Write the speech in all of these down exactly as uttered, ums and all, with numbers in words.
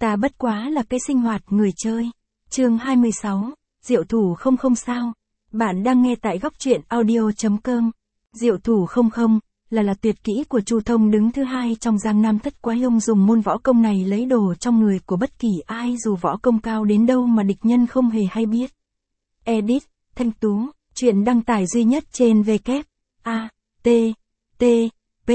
Ta bất quá là cái sinh hoạt người chơi. Chương hai mươi sáu, Diệu thủ không không sao. Bạn đang nghe tại góc truyện audio chấm com. Diệu thủ không không là là tuyệt kỹ của Chu Thông đứng thứ hai trong Giang Nam Thất Quái Long, dùng môn võ công này lấy đồ trong người của bất kỳ ai dù võ công cao đến đâu mà địch nhân không hề hay biết. Edit, Thanh Tú, chuyện đăng tải duy nhất trên W A T T P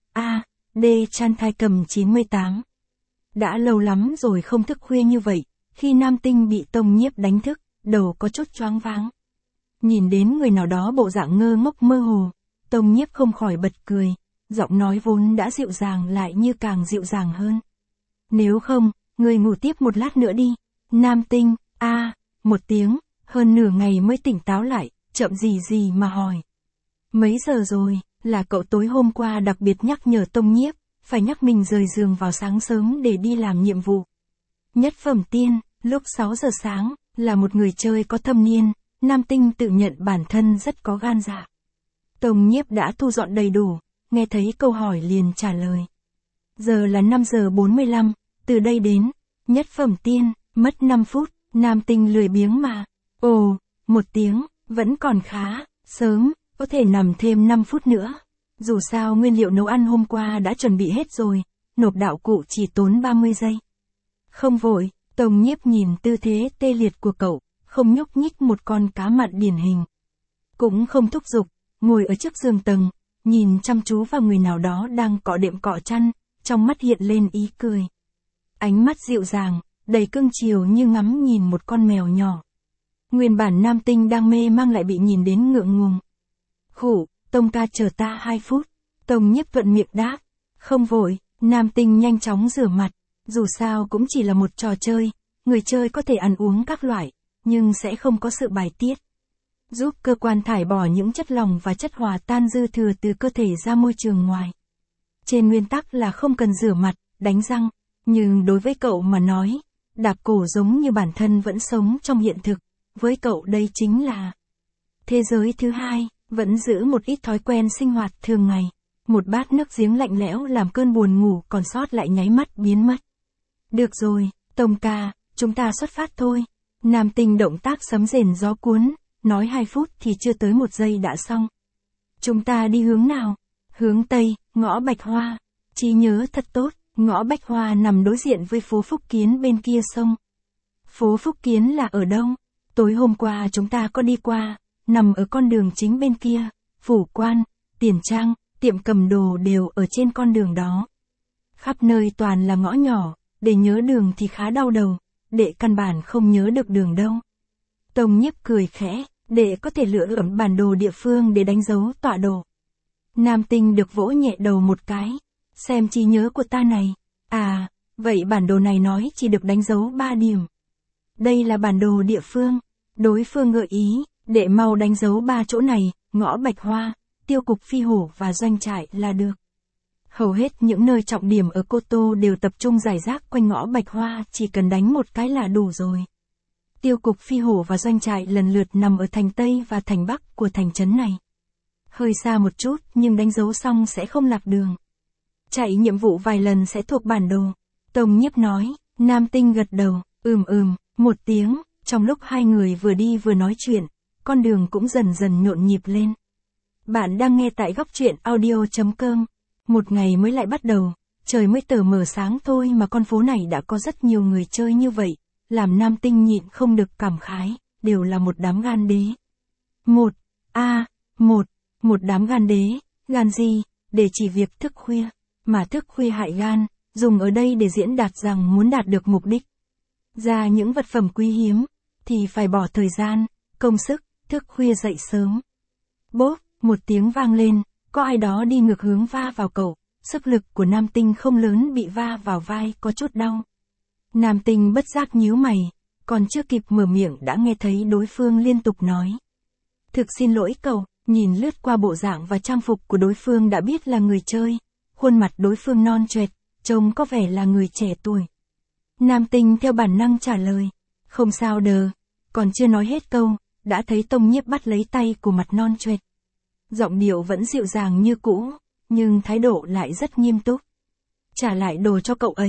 A D Chan Thai Cầm chín mươi tám. Đã lâu lắm rồi không thức khuya như vậy, khi Nam Tinh bị Tông Nhiếp đánh thức, đầu có chút choáng váng. Nhìn đến người nào đó bộ dạng ngơ ngốc mơ hồ, Tông Nhiếp không khỏi bật cười, giọng nói vốn đã dịu dàng lại như càng dịu dàng hơn. Nếu không, người ngủ tiếp một lát nữa đi. Nam Tinh, a à, một tiếng, hơn nửa ngày mới tỉnh táo lại, chậm gì gì mà hỏi. Mấy giờ rồi? Là cậu tối hôm qua đặc biệt nhắc nhở Tông Nhiếp, phải nhắc mình rời giường vào sáng sớm để đi làm nhiệm vụ. Nhất phẩm tiên, lúc sáu giờ sáng, là một người chơi có thâm niên, Nam Tinh tự nhận bản thân rất có gan dạ. Tông Nhiếp đã thu dọn đầy đủ, nghe thấy câu hỏi liền trả lời. Giờ là năm giờ bốn mươi lăm, từ đây đến, nhất phẩm tiên, mất năm phút, Nam Tinh lười biếng mà. Ồ, một tiếng, vẫn còn khá, sớm, có thể nằm thêm năm phút nữa. Dù sao nguyên liệu nấu ăn hôm qua đã chuẩn bị hết rồi, nộp đạo cụ chỉ tốn ba mươi giây. Không vội, Tông Nhiếp nhìn tư thế tê liệt của cậu, không nhúc nhích một con cá mặn điển hình. Cũng không thúc giục, ngồi ở trước giường tầng, nhìn chăm chú vào người nào đó đang cọ đệm cọ chăn, trong mắt hiện lên ý cười. Ánh mắt dịu dàng, đầy cưng chiều như ngắm nhìn một con mèo nhỏ. Nguyên bản Nam Tinh đang mê mang lại bị nhìn đến ngượng ngùng. Khủ, Tông ca chờ ta hai phút. Tông Nhiếp thuận miệng đáp. Không vội, Nam Tinh nhanh chóng rửa mặt. Dù sao cũng chỉ là một trò chơi, người chơi có thể ăn uống các loại, nhưng sẽ không có sự bài tiết. Giúp cơ quan thải bỏ những chất lỏng và chất hòa tan dư thừa từ cơ thể ra môi trường ngoài. Trên nguyên tắc là không cần rửa mặt, đánh răng, nhưng đối với cậu mà nói, đạp cổ giống như bản thân vẫn sống trong hiện thực, với cậu đây chính là thế giới thứ hai. Vẫn giữ một ít thói quen sinh hoạt thường ngày. Một bát nước giếng lạnh lẽo làm cơn buồn ngủ còn sót lại nháy mắt biến mất. Được rồi, Tông ca, chúng ta xuất phát thôi. Nam Tinh động tác sấm rền gió cuốn, nói hai phút thì chưa tới một giây đã xong. Chúng ta đi hướng nào? Hướng Tây, ngõ Bạch Hoa. Trí nhớ thật tốt, ngõ Bạch Hoa nằm đối diện với phố Phúc Kiến bên kia sông. Phố Phúc Kiến là ở đâu? Tối hôm qua chúng ta có đi qua. Nằm ở con đường chính bên kia, phủ quan, tiền trang, tiệm cầm đồ đều ở trên con đường đó. Khắp nơi toàn là ngõ nhỏ, để nhớ đường thì khá đau đầu, đệ căn bản không nhớ được đường đâu. Tông Nhiếp cười khẽ, đệ có thể lựa ẩm bản đồ địa phương để đánh dấu tọa độ. Nam Tinh được vỗ nhẹ đầu một cái, xem trí nhớ của ta này. À, vậy bản đồ này nói chỉ được đánh dấu ba điểm. Đây là bản đồ địa phương, đối phương gợi ý. Đệ mau đánh dấu ba chỗ này, ngõ Bạch Hoa, tiêu cục phi hổ và doanh trại là được. Hầu hết những nơi trọng điểm ở Cô Tô đều tập trung rải rác quanh ngõ Bạch Hoa, chỉ cần đánh một cái là đủ rồi. Tiêu cục phi hổ và doanh trại lần lượt nằm ở thành Tây và thành Bắc của thành trấn này. Hơi xa một chút nhưng đánh dấu xong sẽ không lạc đường. Chạy nhiệm vụ vài lần sẽ thuộc bản đồ. Tông Nhiếp nói, Nam Tinh gật đầu, ừm ừm, một tiếng, trong lúc hai người vừa đi vừa nói chuyện. Con đường cũng dần dần nhộn nhịp lên. Bạn đang nghe tại góc truyện audio chấm com. Một ngày mới lại bắt đầu, trời mới tờ mờ sáng thôi mà con phố này đã có rất nhiều người chơi như vậy, làm Nam Tinh nhịn không được cảm khái, đều là một đám gan đế. Một, a, à, một, một đám gan đế, gan gì, để chỉ việc thức khuya, mà thức khuya hại gan, dùng ở đây để diễn đạt rằng muốn đạt được mục đích. Ra những vật phẩm quý hiếm, thì phải bỏ thời gian, công sức, thức khuya dậy sớm. Bốp, một tiếng vang lên, có ai đó đi ngược hướng va vào cậu, sức lực của Nam Tinh không lớn bị va vào vai có chút đau. Nam Tinh bất giác nhíu mày, còn chưa kịp mở miệng đã nghe thấy đối phương liên tục nói. Thực xin lỗi cậu, nhìn lướt qua bộ dạng và trang phục của đối phương đã biết là người chơi, khuôn mặt đối phương non choẹt, trông có vẻ là người trẻ tuổi. Nam Tinh theo bản năng trả lời, không sao đờ, còn chưa nói hết câu. Đã thấy Tông Nhiếp bắt lấy tay của mặt non choẹt. Giọng điệu vẫn dịu dàng như cũ, nhưng thái độ lại rất nghiêm túc. Trả lại đồ cho cậu ấy.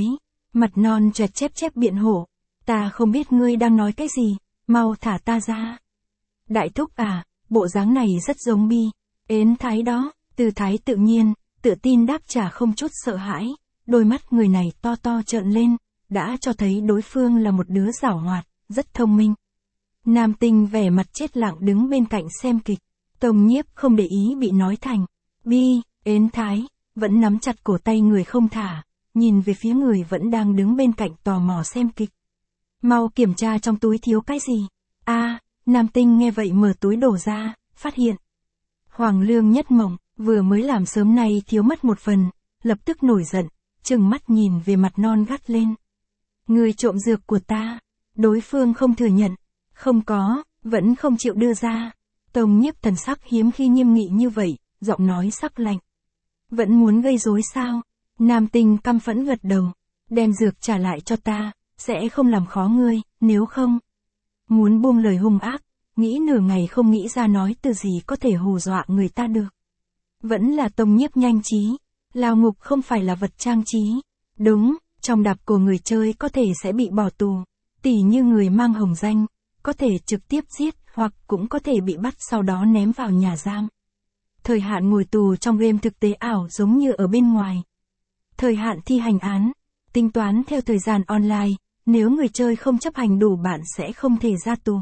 Mặt non choẹt chép chép biện hộ. Ta không biết ngươi đang nói cái gì, mau thả ta ra. Đại thúc à, bộ dáng này rất giống Bi, ến thái đó, Tư thái tự nhiên, tự tin đáp trả không chút sợ hãi, đôi mắt người này to to trợn lên, đã cho thấy đối phương là một đứa giảo hoạt, rất thông minh. Nam Tinh vẻ mặt chết lặng đứng bên cạnh xem kịch, Tông Nhiếp không để ý bị nói thành Bi, ến thái, vẫn nắm chặt cổ tay người không thả, nhìn về phía người vẫn đang đứng bên cạnh tò mò xem kịch. Mau kiểm tra trong túi thiếu cái gì. A, Nam Tinh nghe vậy mở túi đổ ra, phát hiện. Hoàng lương nhất mộng, vừa mới làm sớm nay thiếu mất một phần, lập tức nổi giận, trừng mắt nhìn về mặt non gắt lên. Người trộm dược của ta, đối phương không thừa nhận, không có, vẫn không chịu đưa ra. Tông Nhiếp thần sắc hiếm khi nghiêm nghị như vậy, giọng nói sắc lạnh. Vẫn muốn gây rối sao? Nam Tinh căm phẫn gật đầu, đem dược trả lại cho ta, sẽ không làm khó ngươi, nếu không. Muốn buông lời hung ác, nghĩ nửa ngày không nghĩ ra nói từ gì có thể hù dọa người ta được. Vẫn là Tông Nhiếp nhanh trí, lao ngục không phải là vật trang trí. Đúng, trong đạp của người chơi có thể sẽ bị bỏ tù, tỉ như người mang hồng danh, có thể trực tiếp giết hoặc cũng có thể bị bắt sau đó ném vào nhà giam. Thời hạn ngồi tù trong game thực tế ảo giống như ở bên ngoài. Thời hạn thi hành án, tính toán theo thời gian online, nếu người chơi không chấp hành đủ bạn sẽ không thể ra tù.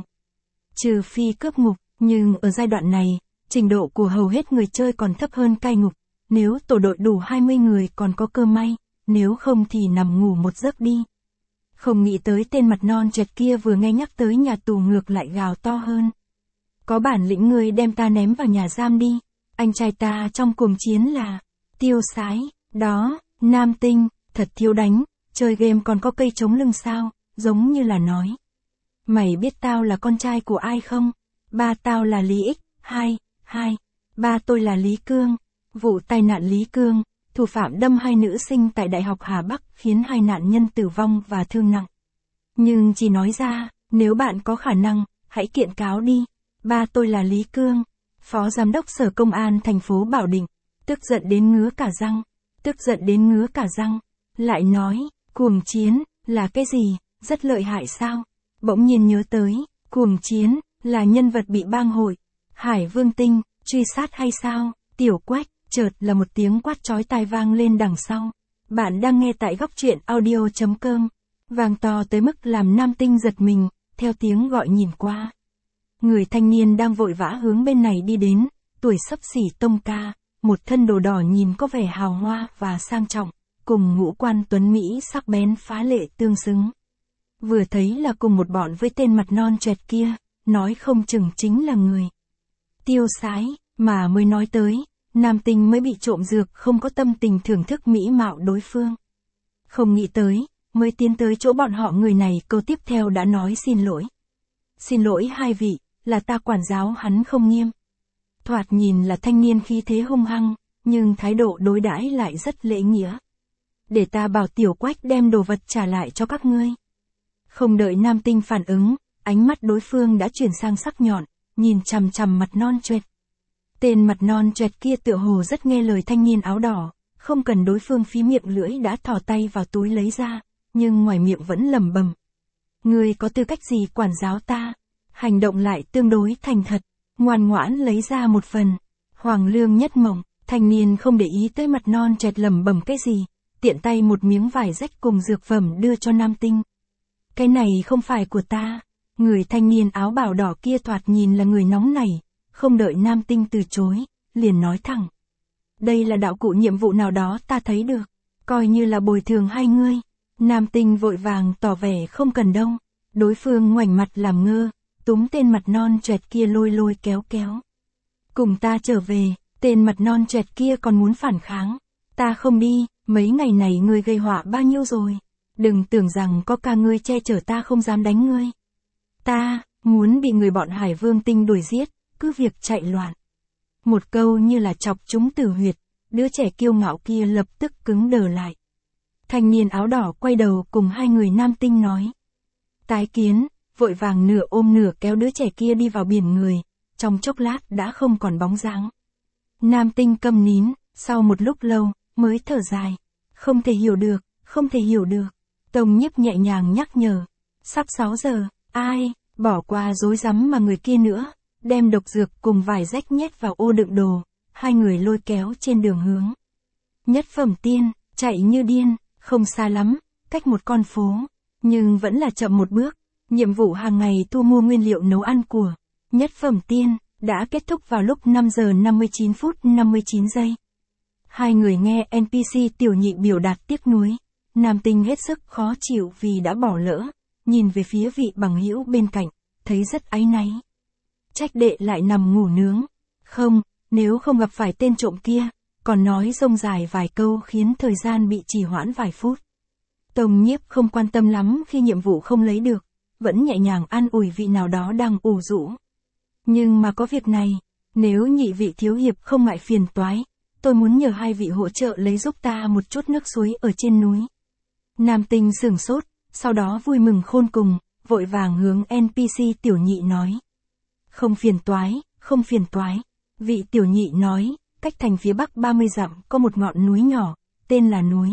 Trừ phi cướp ngục, nhưng ở giai đoạn này, trình độ của hầu hết người chơi còn thấp hơn cai ngục. Nếu tổ đội đủ hai mươi người còn có cơ may, nếu không thì nằm ngủ một giấc đi. Không nghĩ tới tên mặt non chẹt kia vừa nghe nhắc tới nhà tù ngược lại gào to hơn. Có bản lĩnh người đem ta ném vào nhà giam đi, anh trai ta trong cuồng chiến là tiêu sái, đó, Nam Tinh, thật thiếu đánh, chơi game còn có cây chống lưng sao, giống như là nói. Mày biết tao là con trai của ai không? Ba tao là Lý X, hai, hai, ba tôi là Lý Cương. Vụ tai nạn Lý Cương, thủ phạm đâm hai nữ sinh tại Đại học Hà Bắc khiến hai nạn nhân tử vong và thương nặng. Nhưng chỉ nói ra, nếu bạn có khả năng, hãy kiện cáo đi. Ba tôi là Lý Cương, Phó Giám đốc Sở Công an thành phố Bảo Định, tức giận đến ngứa cả răng, tức giận đến ngứa cả răng, lại nói, cuồng chiến, là cái gì, rất lợi hại sao? Bỗng nhiên nhớ tới, cuồng chiến, là nhân vật bị bang hội, Hải Vương Tinh, truy sát hay sao? Tiểu Quách, chợt là một tiếng quát chói tai vang lên đằng sau. Bạn đang nghe tại góc truyện audio chấm com. Vang to tới mức làm Nam Tinh giật mình, theo tiếng gọi nhìn qua. Người thanh niên đang vội vã hướng bên này đi đến, tuổi xấp xỉ tông ca, một thân đồ đỏ nhìn có vẻ hào hoa và sang trọng, cùng ngũ quan tuấn Mỹ sắc bén phá lệ tương xứng. Vừa thấy là cùng một bọn với tên mặt non chẹt kia, nói không chừng chính là người. Tiêu sái, mà mới nói tới, Nam Tinh mới bị trộm dược không có tâm tình thưởng thức mỹ mạo đối phương. Không nghĩ tới, mới tiến tới chỗ bọn họ người này câu tiếp theo đã nói xin lỗi. Xin lỗi hai vị, là ta quản giáo hắn không nghiêm. Thoạt nhìn là thanh niên khí thế hung hăng, nhưng thái độ đối đãi lại rất lễ nghĩa. Để ta bảo Tiểu Quách đem đồ vật trả lại cho các ngươi. Không đợi Nam Tinh phản ứng, ánh mắt đối phương đã chuyển sang sắc nhọn, nhìn chằm chằm mặt non choẹt. Tên mặt non choẹt kia tựa hồ rất nghe lời thanh niên áo đỏ, không cần đối phương phí miệng lưỡi đã thò tay vào túi lấy ra, nhưng ngoài miệng vẫn lẩm bẩm. Ngươi có tư cách gì quản giáo ta? Hành động lại tương đối thành thật, ngoan ngoãn lấy ra một phần. Hoàng lương nhất mộng, thanh niên không để ý tới mặt non choẹt lẩm bẩm cái gì, tiện tay một miếng vải rách cùng dược phẩm đưa cho Nam Tinh. Cái này không phải của ta. Người thanh niên áo bào đỏ kia thoạt nhìn là người nóng nảy, không đợi Nam Tinh từ chối, liền nói thẳng. Đây là đạo cụ nhiệm vụ nào đó ta thấy được, coi như là bồi thường hai ngươi. Nam Tinh vội vàng tỏ vẻ không cần đâu, đối phương ngoảnh mặt làm ngơ, túm tên mặt non choẹt kia lôi lôi kéo kéo. Cùng ta trở về, tên mặt non choẹt kia còn muốn phản kháng. Ta không đi, mấy ngày này ngươi gây họa bao nhiêu rồi. Đừng tưởng rằng có ca ngươi che chở ta không dám đánh ngươi. Ta, muốn bị người bọn Hải Vương Tinh đuổi giết, cứ việc chạy loạn. Một câu như là chọc trúng tử huyệt, đứa trẻ kiêu ngạo kia lập tức cứng đờ lại. Thanh niên áo đỏ quay đầu cùng hai người Nam Tinh nói. Tái kiến, vội vàng nửa ôm nửa kéo đứa trẻ kia đi vào biển người, trong chốc lát đã không còn bóng dáng. Nam Tinh câm nín, sau một lúc lâu, mới thở dài. Không thể hiểu được, không thể hiểu được. Tông Nhiếp nhẹ nhàng nhắc nhở. Sắp sáu giờ, ai, bỏ qua rối rắm mà người kia nữa, đem độc dược cùng vài rách nhét vào ô đựng đồ, hai người lôi kéo trên đường hướng. Nhất Phẩm Tiên, chạy như điên, không xa lắm, cách một con phố, nhưng vẫn là chậm một bước. Nhiệm vụ hàng ngày thu mua nguyên liệu nấu ăn của Nhất Phẩm Tiên đã kết thúc vào lúc năm giờ năm mươi chín phút năm mươi chín giây. Hai người nghe en pê xê Tiểu Nhị biểu đạt tiếc nuối, nam tinh hết sức khó chịu vì đã bỏ lỡ, nhìn về phía vị bằng hữu bên cạnh, thấy rất áy náy. Trách đệ lại nằm ngủ nướng. Không, nếu không gặp phải tên trộm kia, còn nói rông dài vài câu khiến thời gian bị trì hoãn vài phút. Tông Nhiếp không quan tâm lắm khi nhiệm vụ không lấy được, vẫn nhẹ nhàng an ủi vị nào đó đang ủ rũ. Nhưng mà có việc này, nếu nhị vị thiếu hiệp không ngại phiền toái, tôi muốn nhờ hai vị hỗ trợ lấy giúp ta một chút nước suối ở trên núi. Nam tinh sửng sốt, sau đó vui mừng khôn cùng, vội vàng hướng en pê xê Tiểu Nhị nói. Không phiền toái, không phiền toái. Vị Tiểu Nhị nói, cách thành phía bắc ba mươi dặm có một ngọn núi nhỏ, tên là núi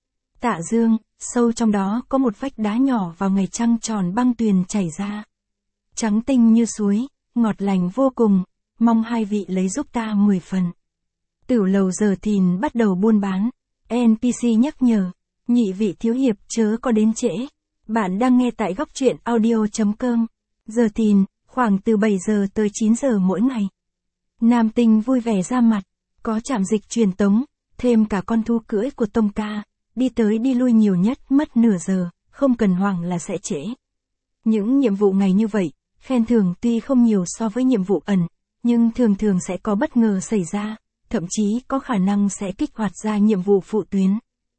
Tạ Dương, sâu trong đó có một vách đá nhỏ vào ngày trăng tròn băng tuyền chảy ra. Trắng tinh như suối, ngọt lành vô cùng, mong hai vị lấy giúp ta mười phần. Tửu lầu Giờ Thìn bắt đầu buôn bán, en pê xê nhắc nhở, nhị vị thiếu hiệp chớ có đến trễ. Bạn đang nghe tại góc truyện audio chấm com. Giờ Thìn, khoảng từ bảy giờ tới chín giờ mỗi ngày. Nam tinh vui vẻ ra mặt, có trạm dịch truyền tống, thêm cả con thu cưỡi của Tông ca, đi tới đi lui nhiều nhất mất nửa giờ, không cần hoảng là sẽ trễ. Những nhiệm vụ ngày như vậy, khen thưởng tuy không nhiều so với nhiệm vụ ẩn, nhưng thường thường sẽ có bất ngờ xảy ra, thậm chí có khả năng sẽ kích hoạt ra nhiệm vụ phụ tuyến.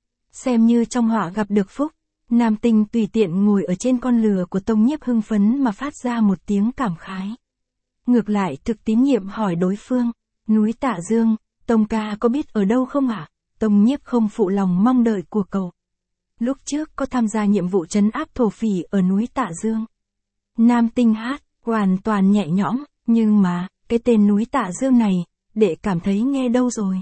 Xem như trong họa gặp được phúc, nam tinh tùy tiện ngồi ở trên con lừa của Tông Nhiếp hưng phấn mà phát ra một tiếng cảm khái. Ngược lại thực tín nhiệm hỏi đối phương, núi Tạ Dương, Tông ca có biết ở đâu không ạ? À? Tông Nhiếp không phụ lòng mong đợi của cậu. Lúc trước có tham gia nhiệm vụ trấn áp thổ phỉ ở núi Tạ Dương. Nam tinh hát, hoàn toàn nhẹ nhõm, nhưng mà, cái tên núi Tạ Dương này, đệ cảm thấy nghe đâu rồi.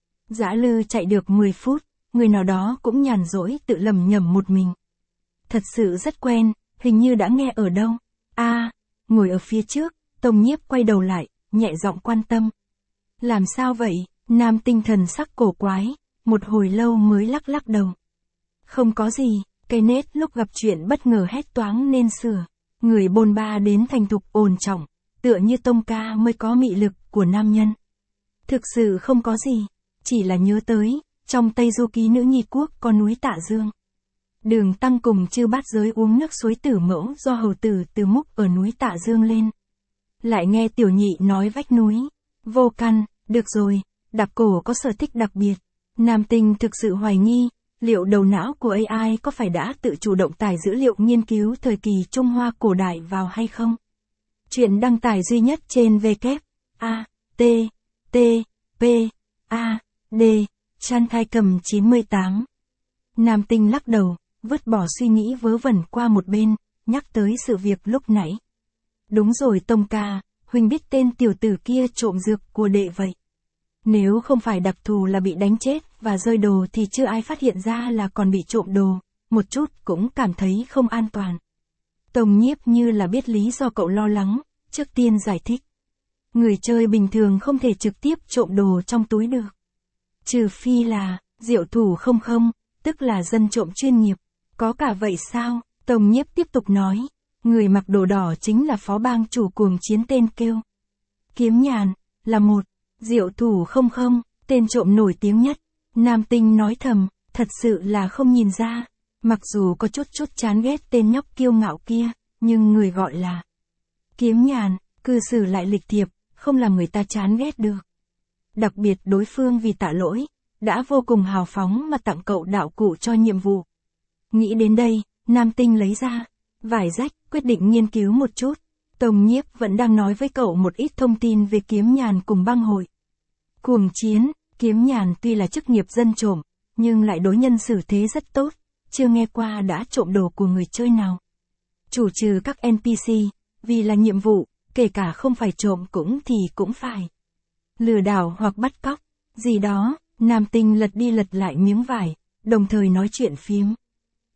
Dã lư chạy được mười phút, người nào đó cũng nhàn rỗi tự lầm nhầm một mình. Thật sự rất quen, hình như đã nghe ở đâu. A, à, ngồi ở phía trước, Tông Nhiếp quay đầu lại, nhẹ giọng quan tâm. Làm sao vậy? Nam tinh thần sắc cổ quái, một hồi lâu mới lắc lắc đầu. Không có gì, cây nết lúc gặp chuyện bất ngờ hét toáng nên sửa. Người bôn ba đến thành thục ổn trọng, tựa như Tông ca mới có mị lực của nam nhân. Thực sự không có gì, chỉ là nhớ tới, trong Tây Du Ký Nữ Nhi Quốc có núi Tạ Dương. Đường Tăng cùng chư bát giới uống nước suối Tử Mẫu do hầu tử từ múc ở núi Tạ Dương lên. Lại nghe Tiểu Nhị nói vách núi, vô căn, được rồi, đặc cổ có sở thích đặc biệt. Nam tinh thực sự hoài nghi, liệu đầu não của a i có phải đã tự chủ động tải dữ liệu nghiên cứu thời kỳ Trung Hoa cổ đại vào hay không? Chuyện đăng tải duy nhất trên W, A, T, T, P, A, D, Chan Thai Cầm chín mươi tám. Nam tinh lắc đầu, vứt bỏ suy nghĩ vớ vẩn qua một bên, nhắc tới sự việc lúc nãy. Đúng rồi Tông ca, huynh biết tên tiểu tử kia trộm dược của đệ vậy. Nếu không phải đặc thù là bị đánh chết và rơi đồ thì chưa ai phát hiện ra là còn bị trộm đồ, một chút cũng cảm thấy không an toàn. Tông Nhiếp như là biết lý do cậu lo lắng, trước tiên giải thích. Người chơi bình thường không thể trực tiếp trộm đồ trong túi được. Trừ phi là, diệu thủ không không, tức là dân trộm chuyên nghiệp. Có cả vậy sao? Tông Nhiếp tiếp tục nói. Người mặc đồ đỏ chính là phó bang chủ cuồng chiến tên kêu Kiếm Nhàn, là một. Diệu thủ không không, tên trộm nổi tiếng nhất. Nam tinh nói thầm, thật sự là không nhìn ra. Mặc dù có chút chút chán ghét tên nhóc kiêu ngạo kia, nhưng người gọi là Kiếm Nhàn, cư xử lại lịch thiệp, không làm người ta chán ghét được. Đặc biệt đối phương vì tạ lỗi, đã vô cùng hào phóng mà tặng cậu đạo cụ cho nhiệm vụ. Nghĩ đến đây, Nam tinh lấy ra vải rách, quyết định nghiên cứu một chút. Tông Nhiếp vẫn đang nói với cậu một ít thông tin về Kiếm Nhàn cùng bang hội Cuồng Chiến. Kiếm Nhàn tuy là chức nghiệp dân trộm, nhưng lại đối nhân xử thế rất tốt, chưa nghe qua đã trộm đồ của người chơi nào. Chủ trừ các en pê xê, vì là nhiệm vụ, kể cả không phải trộm cũng thì cũng phải lừa đảo hoặc bắt cóc, gì đó. Nam tinh lật đi lật lại miếng vải, đồng thời nói chuyện phiếm.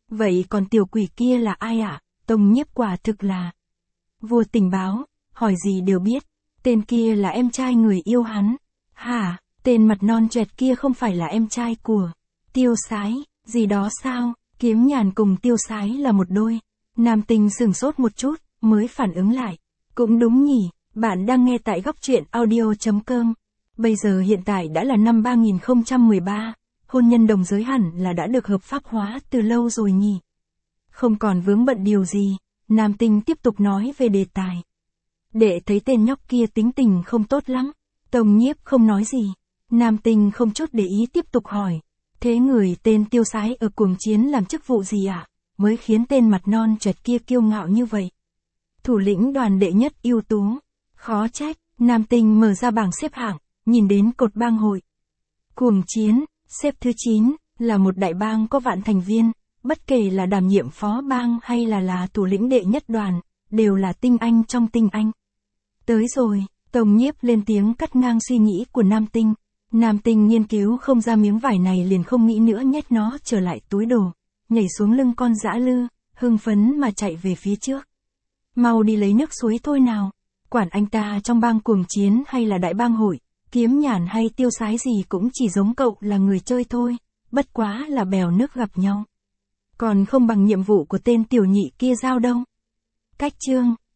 Vậy còn tiểu quỷ kia là ai ạ? À? Tông Nhiếp quả thực là vua tình báo, hỏi gì đều biết. Tên kia là em trai người yêu hắn. Hả, tên mặt non choẹt kia không phải là em trai của Tiêu Sái, gì đó sao? Kiếm Nhàn cùng Tiêu Sái là một đôi. Nam Tinh sửng sốt một chút, mới phản ứng lại. Cũng đúng nhỉ, bạn đang nghe tại góc truyện audio.com. Bây giờ hiện tại đã là năm ba nghìn không trăm mười ba, hôn nhân đồng giới hẳn là đã được hợp pháp hóa từ lâu rồi nhỉ. Không còn vướng bận điều gì, Nam Tinh tiếp tục nói về đề tài. Đệ thấy tên nhóc kia tính tình không tốt lắm. Tông Nhiếp không nói gì. Nam Tinh không chút để ý tiếp tục hỏi. Thế người tên Tiêu Sái ở Cuồng Chiến làm chức vụ gì ạ? À? Mới khiến tên mặt non choẹt kia kiêu ngạo như vậy. Thủ lĩnh đoàn đệ nhất ưu tú. Khó trách, Nam Tinh mở ra bảng xếp hạng, nhìn đến cột bang hội. Cuồng Chiến, xếp thứ chín, là một đại bang có vạn thành viên, bất kể là đảm nhiệm phó bang hay là là thủ lĩnh đệ nhất đoàn, đều là tinh anh trong tinh anh. Tới rồi, Tông Nhiếp lên tiếng cắt ngang suy nghĩ của Nam Tinh. Nam Tinh nghiên cứu không ra miếng vải này liền không nghĩ nữa nhét nó trở lại túi đồ, nhảy xuống lưng con dã lư, hưng phấn mà chạy về phía trước. Mau đi lấy nước suối thôi nào, quản anh ta trong bang Cuồng Chiến hay là đại bang hội, Kiếm Nhàn hay Tiêu Sái gì cũng chỉ giống cậu là người chơi thôi, bất quá là bèo nước gặp nhau. Còn không bằng nhiệm vụ của tên tiểu nhị kia giao đâu. Cách chương